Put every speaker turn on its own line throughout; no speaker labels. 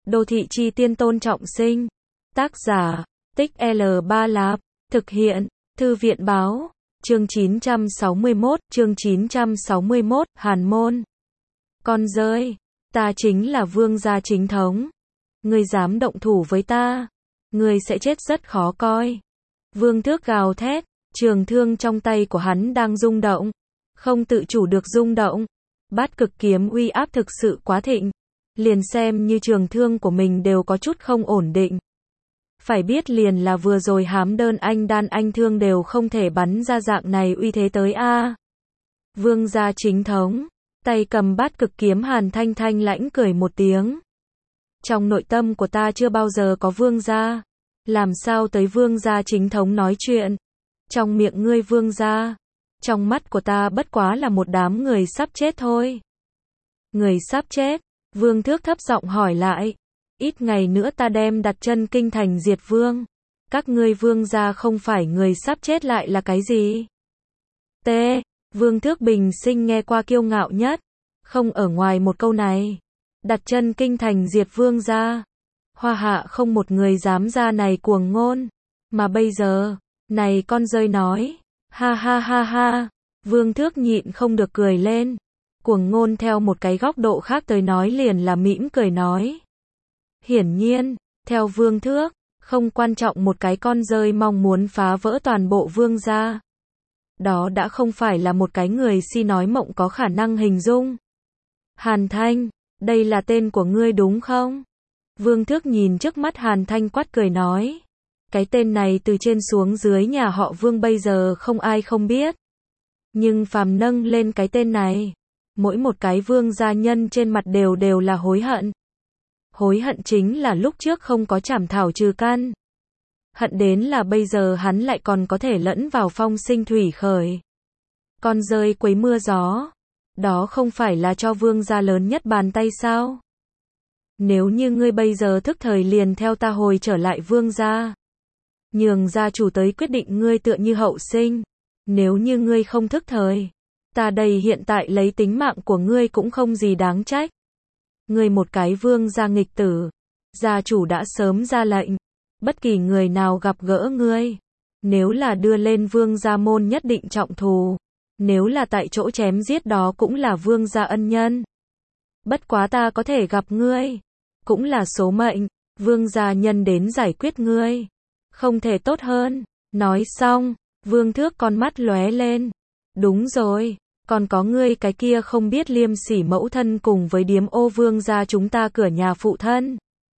Đô thị chi tiên Tôn Trọng Sinh. Tác giả, Tích L3 Lạp. Thực hiện, Thư viện Báo. Chương 961, Hàn Môn. Con rơi, ta chính là vương gia chính thống. Ngươi dám động thủ với ta, ngươi sẽ chết rất khó coi. Vương Thước gào thét, trường thương trong tay của hắn đang rung động, không tự chủ được rung động. Bát cực kiếm uy áp thực sự quá thịnh, liền xem như trường thương của mình đều có chút không ổn định. Phải biết liền là vừa rồi hám đơn anh đan anh thương đều không thể bắn ra dạng này uy thế tới a. Vương gia chính thống, tay cầm bát cực kiếm Hàn Thanh thanh lãnh cười một tiếng. Trong nội tâm của ta chưa bao giờ có vương gia, làm sao tới vương gia chính thống nói chuyện. Trong miệng ngươi vương gia, trong mắt của ta bất quá là một đám người sắp chết thôi. Người sắp chết? Vương Thước thấp giọng hỏi lại. Ít ngày nữa ta đem đặt chân kinh thành diệt vương. Các ngươi vương gia không phải người sắp chết lại là cái gì? T. Vương Thước bình sinh nghe qua kiêu ngạo nhất. Không ở ngoài một câu này. Đặt chân kinh thành diệt vương gia. Hoa hạ không một người dám ra này cuồng ngôn. Mà bây giờ, này con rơi nói. Ha ha ha ha. Vương Thước nhịn không được cười lên. Cuồng ngôn theo một cái góc độ khác tới nói liền là mỉm cười nói. Hiển nhiên, theo Vương Thước, không quan trọng một cái con rơi mong muốn phá vỡ toàn bộ vương gia. Đó đã không phải là một cái người si nói mộng có khả năng hình dung. Hàn Thanh, đây là tên của ngươi đúng không? Vương Thước nhìn trước mắt Hàn Thanh quát cười nói. Cái tên này từ trên xuống dưới nhà họ Vương bây giờ không ai không biết. Nhưng phàm nâng lên cái tên này, mỗi một cái vương gia nhân trên mặt đều là hối hận. Hối hận chính là lúc trước không có trảm thảo trừ căn. Hận đến là bây giờ hắn lại còn có thể lẫn vào phong sinh thủy khởi. Con rơi quấy mưa gió, đó không phải là cho vương gia lớn nhất bàn tay sao? Nếu như ngươi bây giờ thức thời liền theo ta hồi trở lại vương gia. Nhường gia chủ tới quyết định ngươi tựa như hậu sinh. Nếu như ngươi không thức thời, ta đây hiện tại lấy tính mạng của ngươi cũng không gì đáng trách. Ngươi một cái vương gia nghịch tử, gia chủ đã sớm ra lệnh, bất kỳ người nào gặp gỡ ngươi, nếu là đưa lên vương gia môn nhất định trọng thù, nếu là tại chỗ chém giết đó cũng là vương gia ân nhân. Bất quá ta có thể gặp ngươi, cũng là số mệnh, vương gia nhân đến giải quyết ngươi, không thể tốt hơn. Nói xong, Vương Thước con mắt lóe lên. Đúng rồi, còn có ngươi cái kia không biết liêm sỉ mẫu thân cùng với điếm ô vương gia chúng ta cửa nhà phụ thân.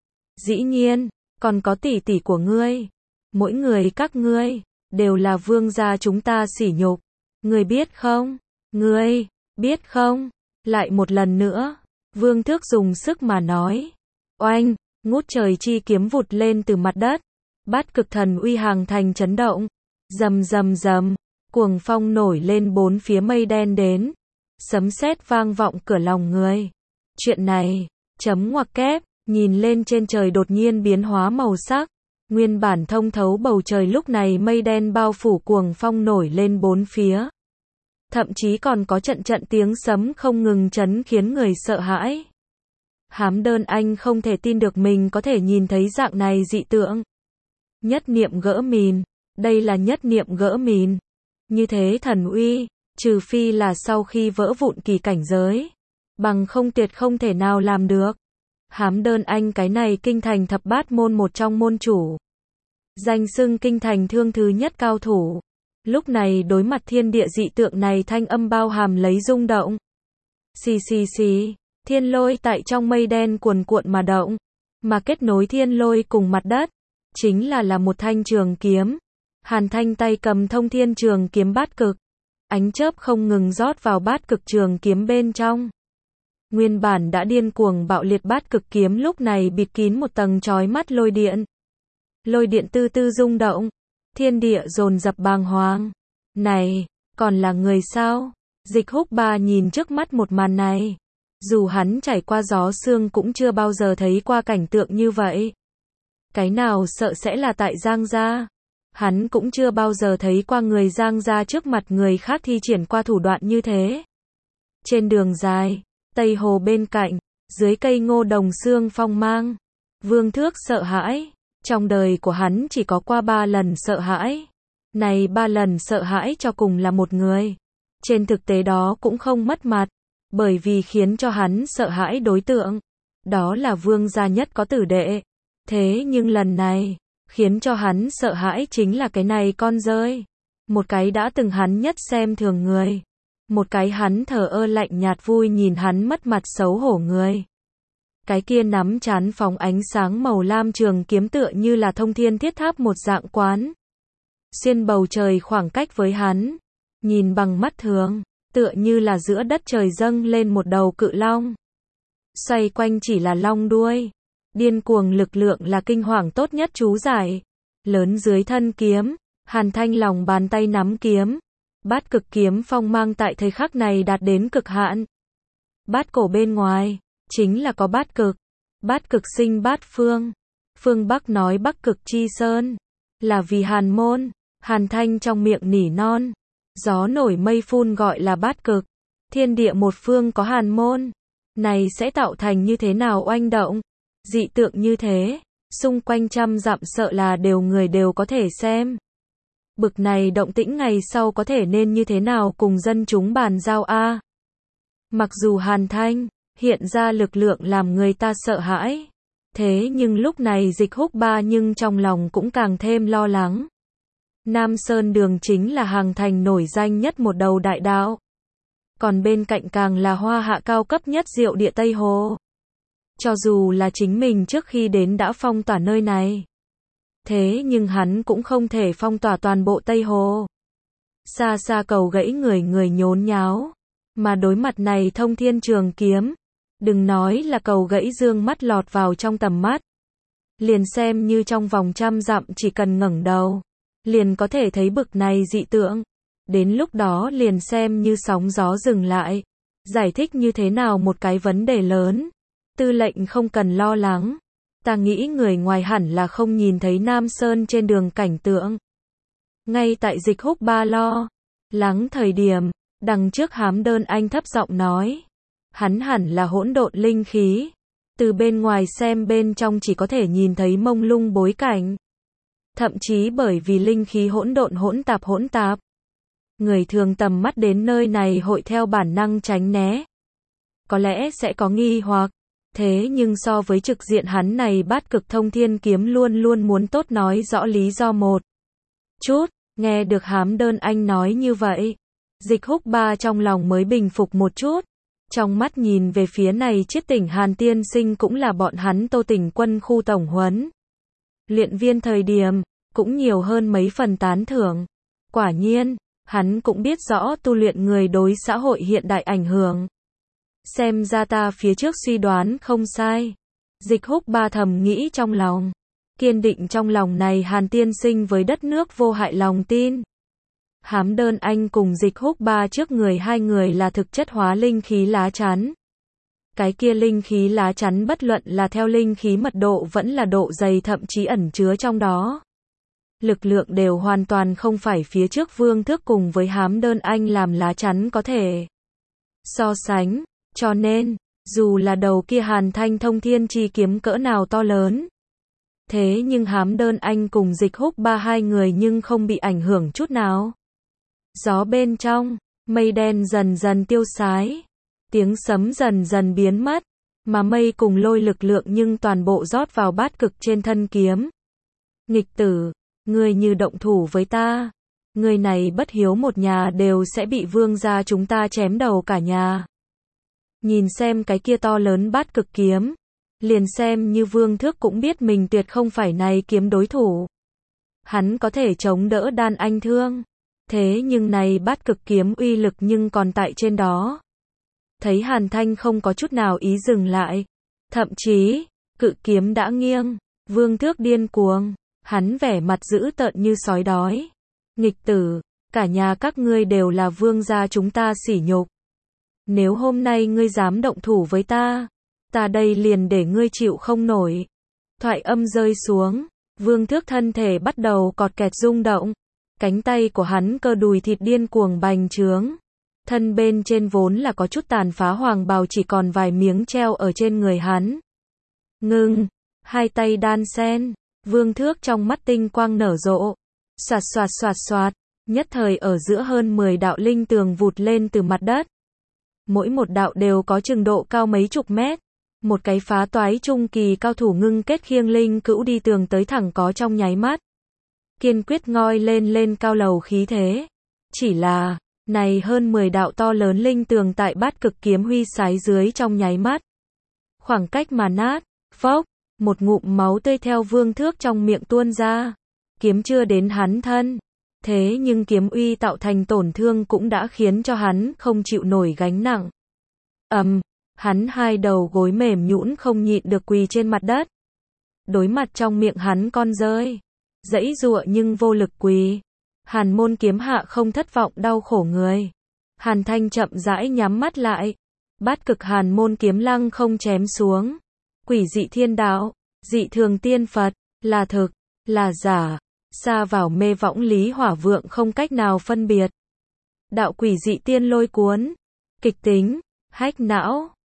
Dĩ nhiên, còn có tỷ tỷ của ngươi. Mỗi người các ngươi, đều là vương gia chúng ta sỉ nhục. Ngươi biết không? Ngươi, biết không? Lại một lần nữa, Vương Thước dùng sức mà nói. Oanh, ngút trời chi kiếm vụt lên từ mặt đất. Bát cực thần uy hàng thành chấn động. Rầm rầm rầm, cuồng phong nổi lên bốn phía mây đen đến. Sấm sét vang vọng cửa lòng người. Chuyện này, chấm ngoặc kép, nhìn lên trên trời đột nhiên biến hóa màu sắc. Nguyên bản thông thấu bầu trời lúc này mây đen bao phủ cuồng phong nổi lên bốn phía. Thậm chí còn có trận trận tiếng sấm không ngừng chấn khiến người sợ hãi. Hám đơn anh không thể tin được mình có thể nhìn thấy dạng này dị tượng. Nhất niệm gỡ mìn. Đây là nhất niệm gỡ mìn. Như thế thần uy, trừ phi là sau khi vỡ vụn kỳ cảnh giới. Bằng không tuyệt không thể nào làm được. Hám đơn anh cái này kinh thành thập bát môn một trong môn chủ. Danh xưng kinh thành thương thứ nhất cao thủ. Lúc này đối mặt thiên địa dị tượng này thanh âm bao hàm lấy rung động. Xì xì xì, thiên lôi tại trong mây đen cuồn cuộn mà động. Mà kết nối thiên lôi cùng mặt đất, chính là một thanh trường kiếm. Hàn Thanh tay cầm thông thiên trường kiếm bát cực. Ánh chớp không ngừng rót vào bát cực trường kiếm bên trong. Nguyên bản đã điên cuồng bạo liệt bát cực kiếm lúc này bịt kín một tầng chói mắt lôi điện. Lôi điện tư tư rung động. Thiên địa dồn dập bàng hoàng. Này, còn là người sao? Dịch Húc Ba nhìn trước mắt một màn này. Dù hắn trải qua gió sương cũng chưa bao giờ thấy qua cảnh tượng như vậy. Cái nào sợ sẽ là tại Giang gia. Hắn cũng chưa bao giờ thấy qua người Giang gia trước mặt người khác thi triển qua thủ đoạn như thế. Trên đường dài, Tây Hồ bên cạnh, dưới cây ngô đồng xương phong mang, Vương Thước sợ hãi. Trong đời của hắn chỉ có qua 3 lần sợ hãi. Này 3 lần sợ hãi cho cùng là một người. Trên thực tế đó cũng không mất mặt. Bởi vì khiến cho hắn sợ hãi đối tượng. Đó là vương gia nhất có tử đệ. Thế nhưng lần này, khiến cho hắn sợ hãi chính là cái này con rơi. Một cái đã từng hắn nhất xem thường người. Một cái hắn thờ ơ lạnh nhạt vui nhìn hắn mất mặt xấu hổ người. Cái kia nắm chán phóng ánh sáng màu lam trường kiếm tựa như là thông thiên thiết tháp một dạng quán. Xuyên bầu trời khoảng cách với hắn. Nhìn bằng mắt thường, tựa như là giữa đất trời dâng lên một đầu cự long. Xoay quanh chỉ là long đuôi. Điên cuồng lực lượng là kinh hoàng tốt nhất chú giải. Lớn dưới thân kiếm, Hàn Thanh lòng bàn tay nắm kiếm. Bát cực kiếm phong mang tại thời khắc này đạt đến cực hạn. Bát cổ bên ngoài, chính là có bát cực. Bát cực sinh bát phương. Phương Bắc nói Bắc cực chi sơn. Là vì Hàn môn. Hàn Thanh trong miệng nỉ non. Gió nổi mây phun gọi là bát cực. Thiên địa một phương có Hàn môn. Này sẽ tạo thành như thế nào oanh động. Dị tượng như thế. Xung quanh trăm dặm sợ là người đều có thể xem. Bực này động tĩnh ngày sau có thể nên như thế nào cùng dân chúng bàn giao a. Mặc dù Hàn Thanh hiện ra lực lượng làm người ta sợ hãi. Thế nhưng lúc này Dịch Húc Ba nhưng trong lòng cũng càng thêm lo lắng. Nam Sơn đường chính là hàng thành nổi danh nhất một đầu đại đạo. Còn bên cạnh càng là hoa hạ cao cấp nhất diệu địa Tây Hồ. Cho dù là chính mình trước khi đến đã phong tỏa nơi này. Thế nhưng hắn cũng không thể phong tỏa toàn bộ Tây Hồ. Xa xa cầu gãy người nhốn nháo. Mà đối mặt này thông thiên trường kiếm. Đừng nói là cầu gãy dương mắt lọt vào trong tầm mắt. Liền xem như trong vòng trăm dặm chỉ cần ngẩng đầu. Liền có thể thấy bực này dị tượng. Đến lúc đó liền xem như sóng gió dừng lại. Giải thích như thế nào một cái vấn đề lớn. Tư lệnh không cần lo lắng. Ta nghĩ người ngoài hẳn là không nhìn thấy Nam Sơn trên đường cảnh tượng. Ngay tại Dịch Húc Ba lo lắng thời điểm, đằng trước Hám Đơn Anh thấp giọng nói. Hắn hẳn là hỗn độn linh khí. Từ bên ngoài xem bên trong chỉ có thể nhìn thấy mông lung bối cảnh. Thậm chí bởi vì linh khí hỗn độn hỗn tạp. Người thường tầm mắt đến nơi này hội theo bản năng tránh né. Có lẽ sẽ có nghi hoặc. Thế nhưng so với trực diện hắn này bát cực thông thiên kiếm luôn luôn muốn tốt nói rõ lý do một chút. Nghe được Hám Đơn Anh nói như vậy. Dịch Húc Ba trong lòng mới bình phục một chút. Trong mắt nhìn về phía này chiết tỉnh Hàn tiên sinh cũng là bọn hắn Tô Tỉnh quân khu tổng huấn. Luyện viên thời điểm, cũng nhiều hơn mấy phần tán thưởng. Quả nhiên, hắn cũng biết rõ tu luyện người đối xã hội hiện đại ảnh hưởng. Xem ra ta phía trước suy đoán không sai. Dịch Húc Ba thầm nghĩ trong lòng. Kiên định trong lòng này Hàn tiên sinh với đất nước vô hại lòng tin. Hám Đơn Anh cùng Dịch Húc Ba trước người hai người là thực chất hóa linh khí lá chắn. Cái kia linh khí lá chắn bất luận là theo linh khí mật độ vẫn là độ dày thậm chí ẩn chứa trong đó. Lực lượng đều hoàn toàn không phải phía trước Vương Thước cùng với Hám Đơn Anh làm lá chắn có thể so sánh. Cho nên, dù là đầu kia Hàn Thanh thông thiên chi kiếm cỡ nào to lớn. Thế nhưng Hám Đơn Anh cùng Dịch Húc Ba hai người nhưng không bị ảnh hưởng chút nào. Gió bên trong, mây đen dần dần tiêu sái. Tiếng sấm dần dần biến mất. Mà mây cùng lôi lực lượng nhưng toàn bộ rót vào bát cực trên thân kiếm. Nghịch tử, ngươi như động thủ với ta. Ngươi này bất hiếu một nhà đều sẽ bị vương gia chúng ta chém đầu cả nhà. Nhìn xem cái kia to lớn bát cực kiếm. Liền xem như Vương Thước cũng biết mình tuyệt không phải này kiếm đối thủ. Hắn có thể chống đỡ đan anh thương. Thế nhưng này bát cực kiếm uy lực nhưng còn tại trên đó. Thấy Hàn Thanh không có chút nào ý dừng lại. Thậm chí, cự kiếm đã nghiêng. Vương Thước điên cuồng. Hắn vẻ mặt dữ tợn như sói đói. Nghịch tử, cả nhà các ngươi đều là vương gia chúng ta sỉ nhục. Nếu hôm nay ngươi dám động thủ với ta đây liền để ngươi chịu không nổi. Thoại âm rơi xuống, Vương Thước thân thể bắt đầu cọt kẹt rung động. Cánh tay của hắn cơ đùi thịt điên cuồng bành trướng. Thân bên trên vốn là có chút tàn phá hoàng bào chỉ còn vài miếng treo ở trên người hắn. Ngưng, hai tay đan sen, vương thước trong mắt tinh quang nở rộ. Soạt soạt soạt soạt, nhất thời ở giữa hơn 10 đạo linh tường vụt lên từ mặt đất. Mỗi một đạo đều có chừng độ cao mấy chục mét. Một cái phá toái trung kỳ cao thủ ngưng kết khiêng linh cữu đi tường tới thẳng có trong nháy mắt. Kiên quyết ngoi lên cao lầu khí thế. Chỉ là, này hơn 10 đạo to lớn linh tường tại Bát Cực kiếm huy sái dưới trong nháy mắt. Khoảng cách mà nát, phốc, một ngụm máu tươi theo vương thước trong miệng tuôn ra. Kiếm chưa đến hắn thân. Thế nhưng kiếm uy tạo thành tổn thương cũng đã khiến cho hắn không chịu nổi gánh nặng. Hắn hai đầu gối mềm nhũn không nhịn được quỳ trên mặt đất. Đối mặt trong miệng hắn con rơi. Giãy giụa nhưng vô lực quỳ. Hàn Môn kiếm hạ không thất vọng đau khổ người. Hàn Thanh chậm rãi nhắm mắt lại. Bát Cực Hàn Môn kiếm lăng không chém xuống. Quỷ dị thiên đạo, dị thường tiên Phật, là thực, là giả. Xa vào mê võng Lý Hỏa Vượng không cách nào phân biệt. Đạo quỷ dị tiên lôi cuốn. Kịch tính, hách não.